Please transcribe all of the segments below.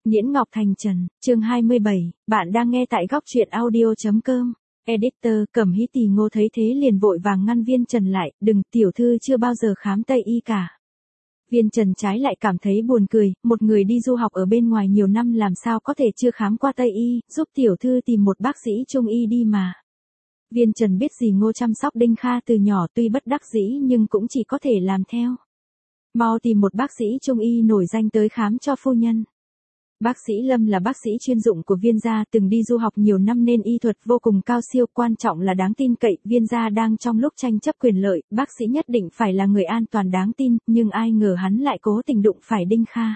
Nhiễn Ngọc Thành Trần, chương 27, bạn đang nghe tại góc truyện audio.com. Editor, Cẩm Hí Tì Ngô thấy thế liền vội vàng ngăn Viên Trần lại, đừng, tiểu thư chưa bao giờ khám Tây y cả. Viên Trần trái lại cảm thấy buồn cười, một người đi du học ở bên ngoài nhiều năm làm sao có thể chưa khám qua Tây y, giúp tiểu thư tìm một bác sĩ Trung y đi mà. Viên Trần biết gì Ngô chăm sóc Đinh Kha từ nhỏ tuy bất đắc dĩ nhưng cũng chỉ có thể làm theo. Mau tìm một bác sĩ Trung y nổi danh tới khám cho phu nhân. Bác sĩ Lâm là bác sĩ chuyên dụng của Viên gia, từng đi du học nhiều năm nên y thuật vô cùng cao siêu, quan trọng là đáng tin cậy. Viên gia đang trong lúc tranh chấp quyền lợi, bác sĩ nhất định phải là người an toàn đáng tin, nhưng ai ngờ hắn lại cố tình đụng phải Đinh Kha.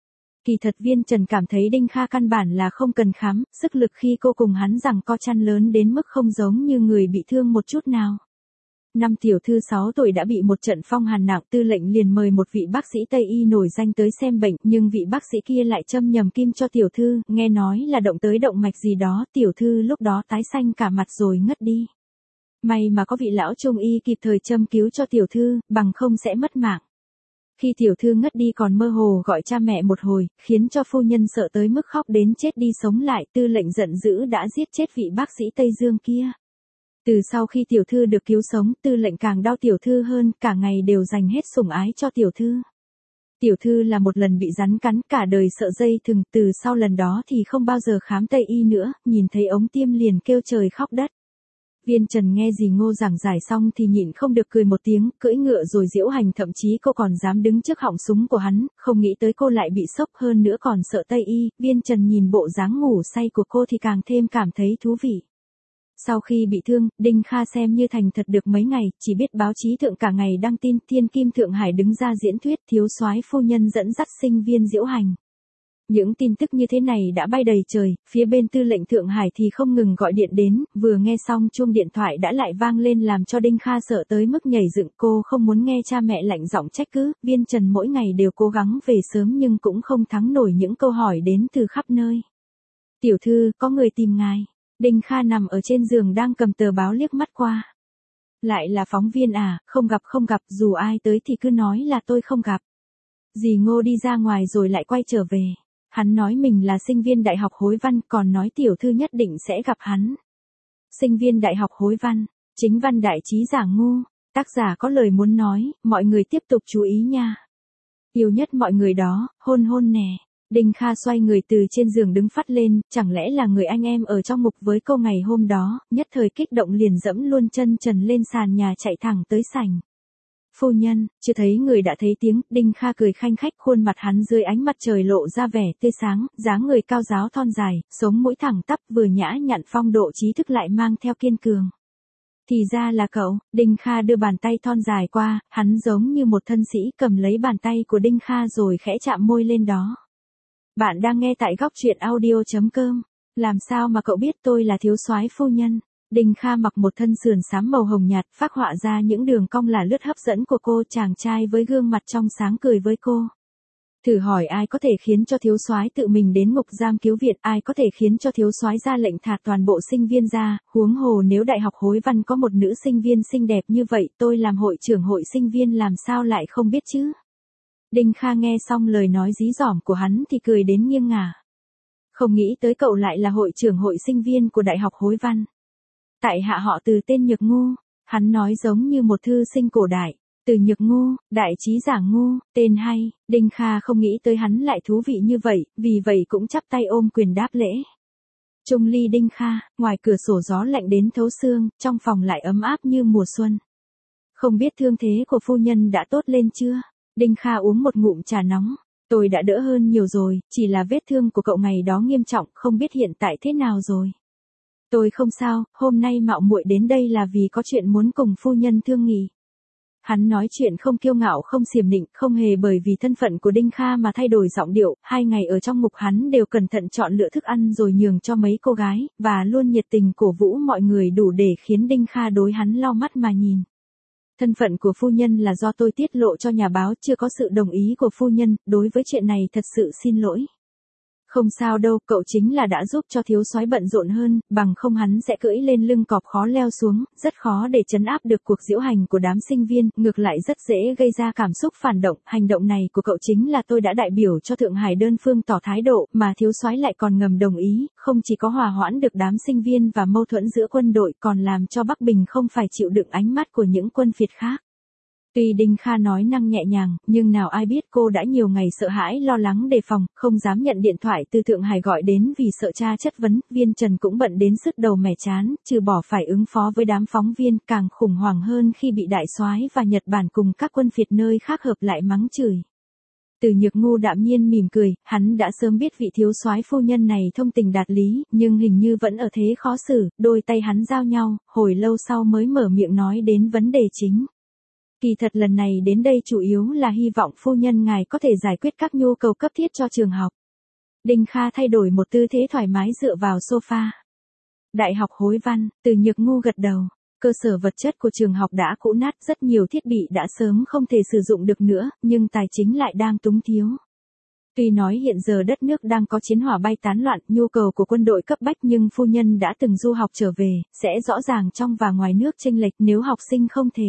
Kỳ thật Viên Trần cảm thấy Đinh Kha căn bản là không cần khám, sức lực khi cô cùng hắn giằng co chăn lớn đến mức không giống như người bị thương một chút nào. Năm tiểu thư 6 tuổi đã bị một trận phong hàn nặng, tư lệnh liền mời một vị bác sĩ Tây y nổi danh tới xem bệnh, nhưng vị bác sĩ kia lại châm nhầm kim cho tiểu thư, nghe nói là động tới động mạch gì đó, tiểu thư lúc đó tái xanh cả mặt rồi ngất đi. May mà có vị lão trung y kịp thời châm cứu cho tiểu thư, bằng không sẽ mất mạng. Khi tiểu thư ngất đi còn mơ hồ gọi cha mẹ một hồi, khiến cho phu nhân sợ tới mức khóc đến chết đi sống lại, tư lệnh giận dữ đã giết chết vị bác sĩ Tây Dương kia. Từ sau khi tiểu thư được cứu sống, tư lệnh càng đau tiểu thư hơn, cả ngày đều dành hết sủng ái cho tiểu thư. Tiểu thư là một lần bị rắn cắn, cả đời sợ dây thừng, từ sau lần đó thì không bao giờ khám Tây y nữa, nhìn thấy ống tiêm liền kêu trời khóc đất. Viên Trần nghe dì Ngô giảng giải xong thì nhịn không được cười một tiếng, cưỡi ngựa rồi diễu hành, thậm chí cô còn dám đứng trước họng súng của hắn, không nghĩ tới cô lại bị sốc, hơn nữa còn sợ Tây y. Viên Trần nhìn bộ dáng ngủ say của cô thì càng thêm cảm thấy thú vị. Sau khi bị thương, Đinh Kha xem như thành thật được mấy ngày, chỉ biết báo chí thượng cả ngày đăng tin, Thiên Kim Thượng Hải đứng ra diễn thuyết, thiếu soái phu nhân dẫn dắt sinh viên diễu hành. Những tin tức như thế này đã bay đầy trời, phía bên tư lệnh Thượng Hải thì không ngừng gọi điện đến, vừa nghe xong chuông điện thoại đã lại vang lên làm cho Đinh Kha sợ tới mức nhảy dựng. Cô không muốn nghe cha mẹ lạnh giọng trách cứ, Viên Trần mỗi ngày đều cố gắng về sớm nhưng cũng không thắng nổi những câu hỏi đến từ khắp nơi. Tiểu thư, có người tìm ngài. Đinh Kha nằm ở trên giường đang cầm tờ báo liếc mắt qua. Lại là phóng viên à, không gặp, dù ai tới thì cứ nói là tôi không gặp. Dì Ngô đi ra ngoài rồi lại quay trở về. Hắn nói mình là sinh viên đại học Hối Văn, còn nói tiểu thư nhất định sẽ gặp hắn. Sinh viên đại học Hối Văn, chính văn đại trí giả ngu, tác giả có lời muốn nói, mọi người tiếp tục chú ý nha. Yêu nhất mọi người đó, hôn hôn nè. Đinh Kha xoay người từ trên giường đứng phắt lên, chẳng lẽ là người anh em ở trong mục với cô ngày hôm đó, nhất thời kích động liền dẫm luôn chân trần lên sàn nhà chạy thẳng tới sảnh. Phu nhân, chưa thấy người đã thấy tiếng, Đinh Kha cười khanh khách, khuôn mặt hắn dưới ánh mặt trời lộ ra vẻ tươi sáng, dáng người cao ráo thon dài, sống mũi thẳng tắp, vừa nhã nhặn phong độ trí thức lại mang theo kiên cường. Thì ra là cậu. Đinh Kha đưa bàn tay thon dài qua, hắn giống như một thân sĩ cầm lấy bàn tay của Đinh Kha rồi khẽ chạm môi lên đó. Bạn đang nghe tại góc truyện audio.com. Làm sao mà cậu biết tôi là thiếu soái phu nhân? Đinh Kha mặc một thân sườn xám màu hồng nhạt, phác họa ra những đường cong là lướt hấp dẫn của cô. Chàng trai với gương mặt trong sáng cười với cô. Thử hỏi ai có thể khiến cho thiếu soái tự mình đến ngục giam cứu viện, ai có thể khiến cho thiếu soái ra lệnh thả toàn bộ sinh viên ra, huống hồ nếu đại học Hối Văn có một nữ sinh viên xinh đẹp như vậy, tôi làm hội trưởng hội sinh viên làm sao lại không biết chứ? Đinh Kha nghe xong lời nói dí dỏm của hắn thì cười đến nghiêng ngả. Không nghĩ tới cậu lại là hội trưởng hội sinh viên của đại học Hối Văn. Tại hạ họ Từ, tên Nhược Ngu. Hắn nói giống như một thư sinh cổ đại. Từ Nhược Ngu, đại trí giả ngu, tên hay. Đinh Kha không nghĩ tới hắn lại thú vị như vậy, vì vậy cũng chắp tay ôm quyền đáp lễ. Trung ly Đinh Kha, ngoài cửa sổ gió lạnh đến thấu xương, trong phòng lại ấm áp như mùa xuân. Không biết thương thế của phu nhân đã tốt lên chưa? Đinh Kha uống một ngụm trà nóng. Tôi đã đỡ hơn nhiều rồi, chỉ là vết thương của cậu ngày đó nghiêm trọng, không biết hiện tại thế nào rồi. Tôi không sao, hôm nay mạo muội đến đây là vì có chuyện muốn cùng phu nhân thương nghị. Hắn nói chuyện không kiêu ngạo không xiểm nịnh, không hề bởi vì thân phận của Đinh Kha mà thay đổi giọng điệu. 2 ngày ở trong ngục hắn đều cẩn thận chọn lựa thức ăn rồi nhường cho mấy cô gái, và luôn nhiệt tình cổ vũ mọi người đủ để khiến Đinh Kha đối hắn lau mắt mà nhìn. Thân phận của phu nhân là do tôi tiết lộ cho nhà báo, chưa có sự đồng ý của phu nhân, đối với chuyện này thật sự xin lỗi. Không sao đâu, cậu chính là đã giúp cho thiếu soái bận rộn hơn, bằng không hắn sẽ cưỡi lên lưng cọp khó leo xuống, rất khó để trấn áp được cuộc diễu hành của đám sinh viên, ngược lại rất dễ gây ra cảm xúc phản động. Hành động này của cậu chính là tôi đã đại biểu cho Thượng Hải đơn phương tỏ thái độ, mà thiếu soái lại còn ngầm đồng ý, không chỉ có hòa hoãn được đám sinh viên và mâu thuẫn giữa quân đội, còn làm cho Bắc Bình không phải chịu đựng ánh mắt của những quân phiệt khác. Tuy Đinh Kha nói năng nhẹ nhàng, nhưng nào ai biết cô đã nhiều ngày sợ hãi lo lắng đề phòng, không dám nhận điện thoại từ Thượng Hải gọi đến vì sợ cha chất vấn. Viên Trần cũng bận đến sứt đầu mẻ chán, trừ bỏ phải ứng phó với đám phóng viên, càng khủng hoảng hơn khi bị đại soái và Nhật Bản cùng các quân phiệt nơi khác hợp lại mắng chửi. Từ Nhược Ngu đạm nhiên mỉm cười, hắn đã sớm biết vị thiếu soái phu nhân này thông tình đạt lý, nhưng hình như vẫn ở thế khó xử, đôi tay hắn giao nhau, hồi lâu sau mới mở miệng nói đến vấn đề chính. Kỳ thật lần này đến đây chủ yếu là hy vọng phu nhân ngài có thể giải quyết các nhu cầu cấp thiết cho trường học. Đinh Kha thay đổi một tư thế thoải mái dựa vào sofa. Đại học Hối Văn, Từ Nhược Ngu gật đầu. Cơ sở vật chất của trường học đã cũ nát, rất nhiều thiết bị đã sớm không thể sử dụng được nữa, nhưng tài chính lại đang túng thiếu. Tuy nói hiện giờ đất nước đang có chiến hỏa bay tán loạn, nhu cầu của quân đội cấp bách, nhưng phu nhân đã từng du học trở về, sẽ rõ ràng trong và ngoài nước chênh lệch nếu học sinh không thể.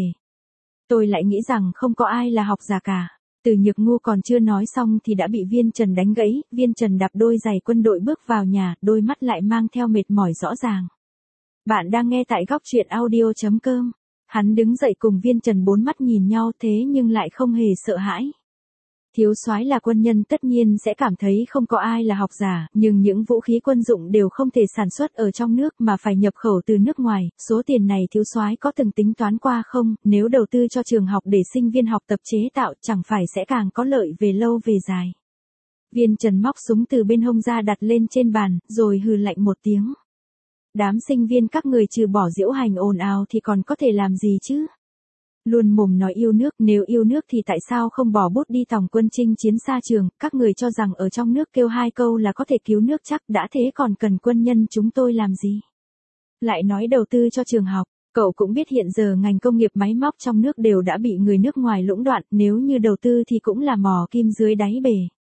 Tôi lại nghĩ rằng không có ai là học giả cả. Từ Nhược Ngu còn chưa nói xong thì đã bị Viên Trần đánh gãy. Viên Trần đạp đôi giày quân đội bước vào nhà, đôi mắt lại mang theo mệt mỏi rõ ràng. Bạn đang nghe tại góc truyện audio.com. Hắn đứng dậy cùng Viên Trần bốn mắt nhìn nhau, thế nhưng lại không hề sợ hãi. Thiếu soái là quân nhân tất nhiên sẽ cảm thấy không có ai là học giả, nhưng những vũ khí quân dụng đều không thể sản xuất ở trong nước mà phải nhập khẩu từ nước ngoài. Số tiền này thiếu soái có từng tính toán qua không? Nếu đầu tư cho trường học để sinh viên học tập chế tạo, chẳng phải sẽ càng có lợi về lâu về dài. Viên Trần móc súng từ bên hông ra đặt lên trên bàn, rồi hừ lạnh một tiếng. Đám sinh viên các người trừ bỏ diễu hành ồn ào thì còn có thể làm gì chứ? Luôn mồm nói yêu nước, nếu yêu nước thì tại sao không bỏ bút đi tòng quân chinh chiến xa trường, các người cho rằng ở trong nước kêu hai câu là có thể cứu nước chắc, đã thế còn cần quân nhân chúng tôi làm gì? Lại nói đầu tư cho trường học, cậu cũng biết hiện giờ ngành công nghiệp máy móc trong nước đều đã bị người nước ngoài lũng đoạn, nếu như đầu tư thì cũng là mò kim dưới đáy bể.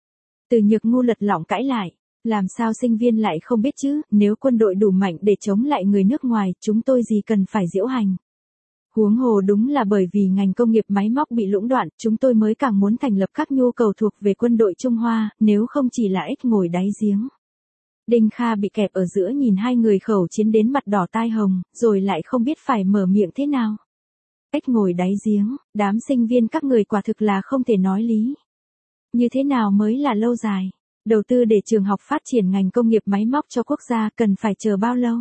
Từ Nhược Ngu lật lọng cãi lại, làm sao sinh viên lại không biết chứ, nếu quân đội đủ mạnh để chống lại người nước ngoài, chúng tôi gì cần phải diễu hành. Huống hồ đúng là bởi vì ngành công nghiệp máy móc bị lũng đoạn, chúng tôi mới càng muốn thành lập các nhu cầu thuộc về quân đội Trung Hoa, nếu không chỉ là ếch ngồi đáy giếng. Đinh Kha bị kẹp ở giữa nhìn hai người khẩu chiến đến mặt đỏ tai hồng, rồi lại không biết phải mở miệng thế nào. Ếch ngồi đáy giếng, đám sinh viên các người quả thực là không thể nói lý. Như thế nào mới là lâu dài? Đầu tư để trường học phát triển ngành công nghiệp máy móc cho quốc gia cần phải chờ bao lâu?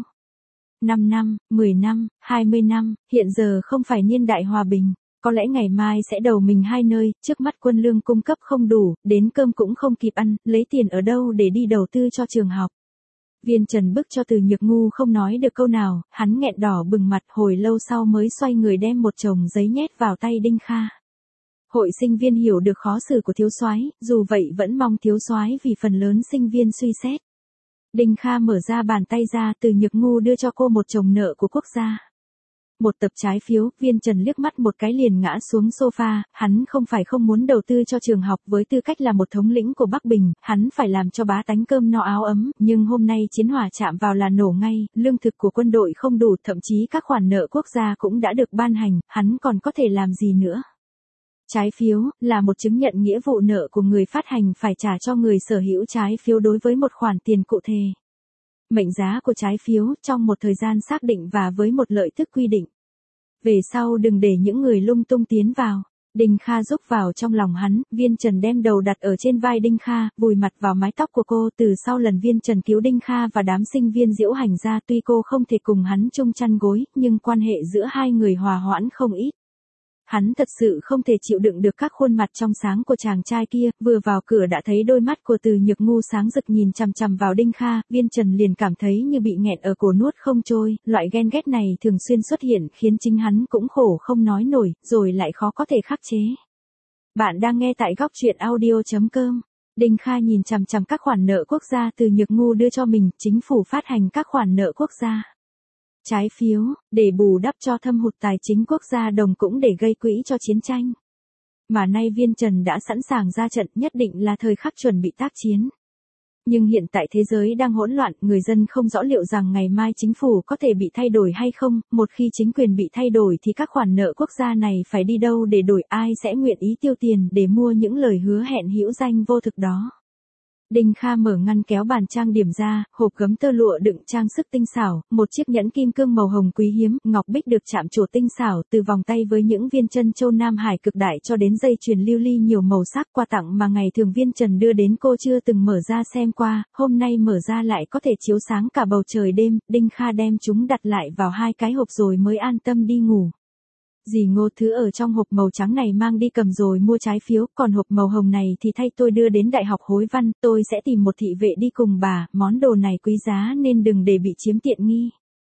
5 năm, 10 năm, 20 năm, hiện giờ không phải niên đại hòa bình, có lẽ ngày mai sẽ đầu mình hai nơi, trước mắt quân lương cung cấp không đủ, đến cơm cũng không kịp ăn, lấy tiền ở đâu để đi đầu tư cho trường học. Viên Trần bức cho Từ Nhược Ngu không nói được câu nào, hắn nghẹn đỏ bừng mặt, hồi lâu sau mới xoay người đem một chồng giấy nhét vào tay Đinh Kha. Hội sinh viên hiểu được khó xử của thiếu soái, dù vậy vẫn mong thiếu soái vì phần lớn sinh viên suy xét. Đinh Kha mở ra bàn tay ra, Từ Nhược Ngu đưa cho cô một chồng nợ của quốc gia. Một tập trái phiếu. Viên Trần liếc mắt một cái liền ngã xuống sofa, hắn không phải không muốn đầu tư cho trường học, với tư cách là một thống lĩnh của Bắc Bình, hắn phải làm cho bá tánh cơm no áo ấm, nhưng hôm nay chiến hỏa chạm vào là nổ ngay, lương thực của quân đội không đủ, thậm chí các khoản nợ quốc gia cũng đã được ban hành, hắn còn có thể làm gì nữa. Trái phiếu là một chứng nhận nghĩa vụ nợ của người phát hành phải trả cho người sở hữu trái phiếu đối với một khoản tiền cụ thể. Mệnh giá của trái phiếu trong một thời gian xác định và với một lợi tức quy định. Về sau đừng để những người lung tung tiến vào. Đinh Kha rúc vào trong lòng hắn, Viên Trần đem đầu đặt ở trên vai Đinh Kha, vùi mặt vào mái tóc của cô. Từ sau lần Viên Trần cứu Đinh Kha và đám sinh viên diễu hành ra, tuy cô không thể cùng hắn chung chăn gối, nhưng quan hệ giữa hai người hòa hoãn không ít. Hắn thật sự không thể chịu đựng được các khuôn mặt trong sáng của chàng trai kia, vừa vào cửa đã thấy đôi mắt của Từ Nhược Ngu sáng rực nhìn chằm chằm vào Đinh Kha, Viên Trần liền cảm thấy như bị nghẹn ở cổ nuốt không trôi, loại ghen ghét này thường xuyên xuất hiện khiến chính hắn cũng khổ không nói nổi, rồi lại khó có thể khắc chế. Bạn đang nghe tại góc truyện audio.com. Đinh Kha nhìn chằm chằm các khoản nợ quốc gia Từ Nhược Ngu đưa cho mình, chính phủ phát hành các khoản nợ quốc gia. Trái phiếu, để bù đắp cho thâm hụt tài chính quốc gia, đồng cũng để gây quỹ cho chiến tranh. Mà nay Viên Trần đã sẵn sàng ra trận, nhất định là thời khắc chuẩn bị tác chiến. Nhưng hiện tại thế giới đang hỗn loạn, người dân không rõ liệu rằng ngày mai chính phủ có thể bị thay đổi hay không, một khi chính quyền bị thay đổi thì các khoản nợ quốc gia này phải đi đâu để đổi, ai sẽ nguyện ý tiêu tiền để mua những lời hứa hẹn hữu danh vô thực đó. Đinh Kha mở ngăn kéo bàn trang điểm ra, hộp gấm tơ lụa đựng trang sức tinh xảo, một chiếc nhẫn kim cương màu hồng quý hiếm, ngọc bích được chạm trổ tinh xảo, từ vòng tay với những viên chân châu Nam Hải cực đại cho đến dây chuyền lưu ly nhiều màu sắc, quà tặng mà ngày thường Viên Trần đưa đến cô chưa từng mở ra xem qua, hôm nay mở ra lại có thể chiếu sáng cả bầu trời đêm. Đinh Kha đem chúng đặt lại vào hai cái hộp rồi mới an tâm đi ngủ. Dì Ngô, thứ ở trong hộp màu trắng này mang đi cầm rồi mua trái phiếu, còn hộp màu hồng này thì thay tôi đưa đến Đại học Hối Văn, tôi sẽ tìm một thị vệ đi cùng bà, món đồ này quý giá nên đừng để bị chiếm tiện nghi.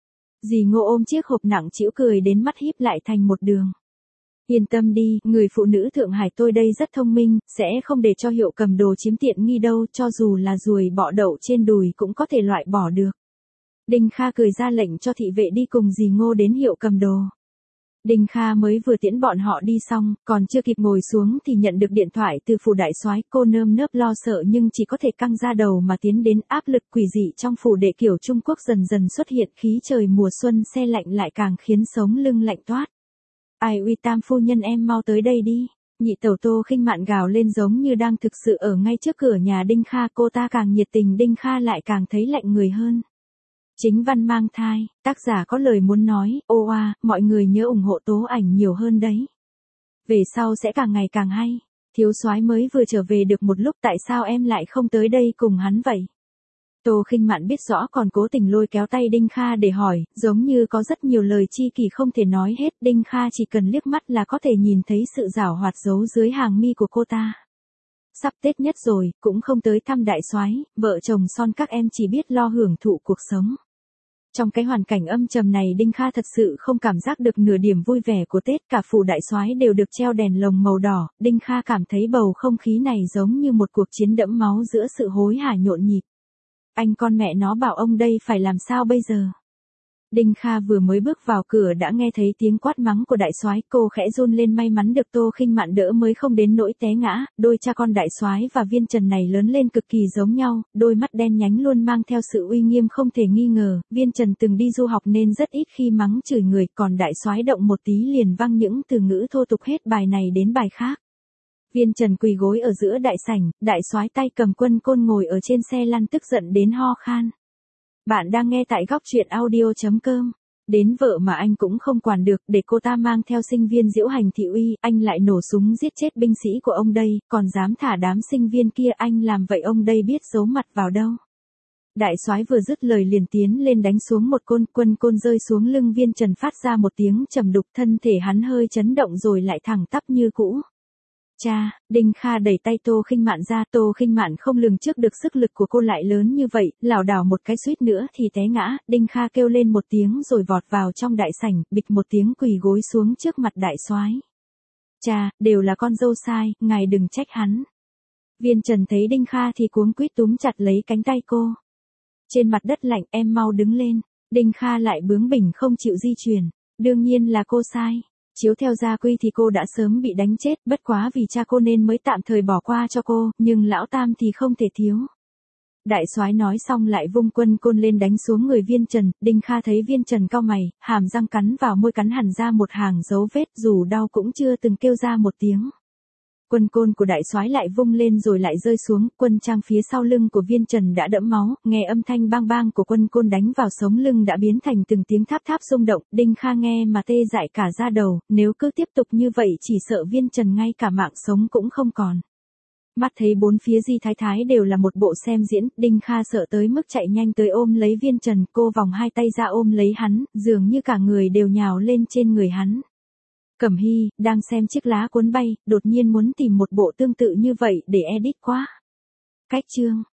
Dì Ngô ôm chiếc hộp nặng trĩu cười đến mắt híp lại thành một đường. Yên tâm đi, người phụ nữ Thượng Hải tôi đây rất thông minh, sẽ không để cho hiệu cầm đồ chiếm tiện nghi đâu, cho dù là ruồi bọ đậu trên đùi cũng có thể loại bỏ được. Đinh Kha cười ra lệnh cho thị vệ đi cùng dì Ngô đến hiệu cầm đồ. Đinh Kha mới vừa tiễn bọn họ đi xong, còn chưa kịp ngồi xuống thì nhận được điện thoại từ phủ đại soái. Cô nơm nớp lo sợ nhưng chỉ có thể căng ra đầu mà tiến đến. Áp lực quỷ dị trong phủ đệ kiểu Trung Quốc dần dần xuất hiện, khí trời mùa xuân se lạnh lại càng khiến sống lưng lạnh toát. Ai uy Tam phu nhân em mau tới đây đi. Nhị tẩu Tô Khinh Mạn gào lên giống như đang thực sự ở ngay trước cửa nhà Đinh Kha. Cô ta càng nhiệt tình, Đinh Kha lại càng thấy lạnh người hơn. Chính văn mang thai, tác giả có lời muốn nói, ô à, mọi người nhớ ủng hộ Tố Ảnh nhiều hơn đấy. Về sau sẽ càng ngày càng hay. Thiếu soái mới vừa trở về được một lúc, tại sao em lại không tới đây cùng hắn vậy? Tô Khinh Mạn biết rõ còn cố tình lôi kéo tay Đinh Kha để hỏi, giống như có rất nhiều lời chi kỷ không thể nói hết. Đinh Kha chỉ cần liếc mắt là có thể nhìn thấy sự giảo hoạt giấu dưới hàng mi của cô ta. Sắp Tết nhất rồi, cũng không tới thăm đại soái, vợ chồng son các em chỉ biết lo hưởng thụ cuộc sống. Trong cái hoàn cảnh âm trầm này, Đinh Kha thật sự không cảm giác được nửa điểm vui vẻ của Tết. Cả phủ đại soái đều được treo đèn lồng màu đỏ, Đinh Kha cảm thấy bầu không khí này giống như một cuộc chiến đẫm máu giữa sự hối hả nhộn nhịp. Anh con mẹ nó bảo ông đây phải làm sao bây giờ? Đinh Kha vừa mới bước vào cửa đã nghe thấy tiếng quát mắng của đại soái, cô khẽ run lên, may mắn được Tô Khinh Mạn đỡ mới không đến nỗi té ngã. Đôi cha con đại soái và Viên Trần này lớn lên cực kỳ giống nhau, đôi mắt đen nhánh luôn mang theo sự uy nghiêm không thể nghi ngờ. Viên Trần từng đi du học nên rất ít khi mắng chửi người, còn đại soái động một tí liền văng những từ ngữ thô tục hết bài này đến bài khác. Viên Trần quỳ gối ở giữa đại sảnh, đại soái tay cầm quân côn ngồi ở trên xe lăn tức giận đến ho khan. Bạn đang nghe tại góc truyện audio.com. Đến vợ mà anh cũng không quản được, để cô ta mang theo sinh viên diễu hành thị uy, anh lại nổ súng giết chết binh sĩ của ông đây, còn dám thả đám sinh viên kia, anh làm vậy ông đây biết giấu mặt vào đâu. Đại soái vừa dứt lời liền tiến lên đánh xuống một côn, quân côn rơi xuống lưng Viên Trần phát ra một tiếng trầm đục, thân thể hắn hơi chấn động rồi lại thẳng tắp như cũ. Cha, Đinh Kha đẩy tay Tô Khinh Mạn ra. Tô Khinh Mạn không lường trước được sức lực của cô lại lớn như vậy, lảo đảo một cái suýt nữa thì té ngã. Đinh Kha kêu lên một tiếng rồi vọt vào trong đại sảnh, bịch một tiếng quỳ gối xuống trước mặt đại soái. Cha, đều là con dâu sai, ngài đừng trách hắn. Viên Trần thấy Đinh Kha thì cuống quýt túm chặt lấy cánh tay cô. Trên mặt đất lạnh, em mau đứng lên. Đinh Kha lại bướng bỉnh không chịu di chuyển. Đương nhiên là cô sai. Chiếu theo gia quy thì cô đã sớm bị đánh chết, bất quá vì cha cô nên mới tạm thời bỏ qua cho cô, nhưng lão Tam thì không thể thiếu. Đại soái nói xong lại vung quân côn lên đánh xuống người Viên Trần. Đinh Kha thấy Viên Trần cau mày, hàm răng cắn vào môi, cắn hẳn ra một hàng dấu vết, dù đau cũng chưa từng kêu ra một tiếng. Quân côn của đại soái lại vung lên rồi lại rơi xuống, quân trang phía sau lưng của Viên Trần đã đẫm máu, nghe âm thanh bang bang của quân côn đánh vào sống lưng đã biến thành từng tiếng tháp tháp rung động. Đinh Kha nghe mà tê dại cả da đầu, nếu cứ tiếp tục như vậy chỉ sợ Viên Trần ngay cả mạng sống cũng không còn. Mắt thấy bốn phía Di Thái Thái đều là một bộ xem diễn, Đinh Kha sợ tới mức chạy nhanh tới ôm lấy Viên Trần, cô vòng hai tay ra ôm lấy hắn, dường như cả người đều nhào lên trên người hắn. Cẩm Hy, đang xem chiếc lá cuốn bay, đột nhiên muốn tìm một bộ tương tự như vậy để edit quá. Cách chương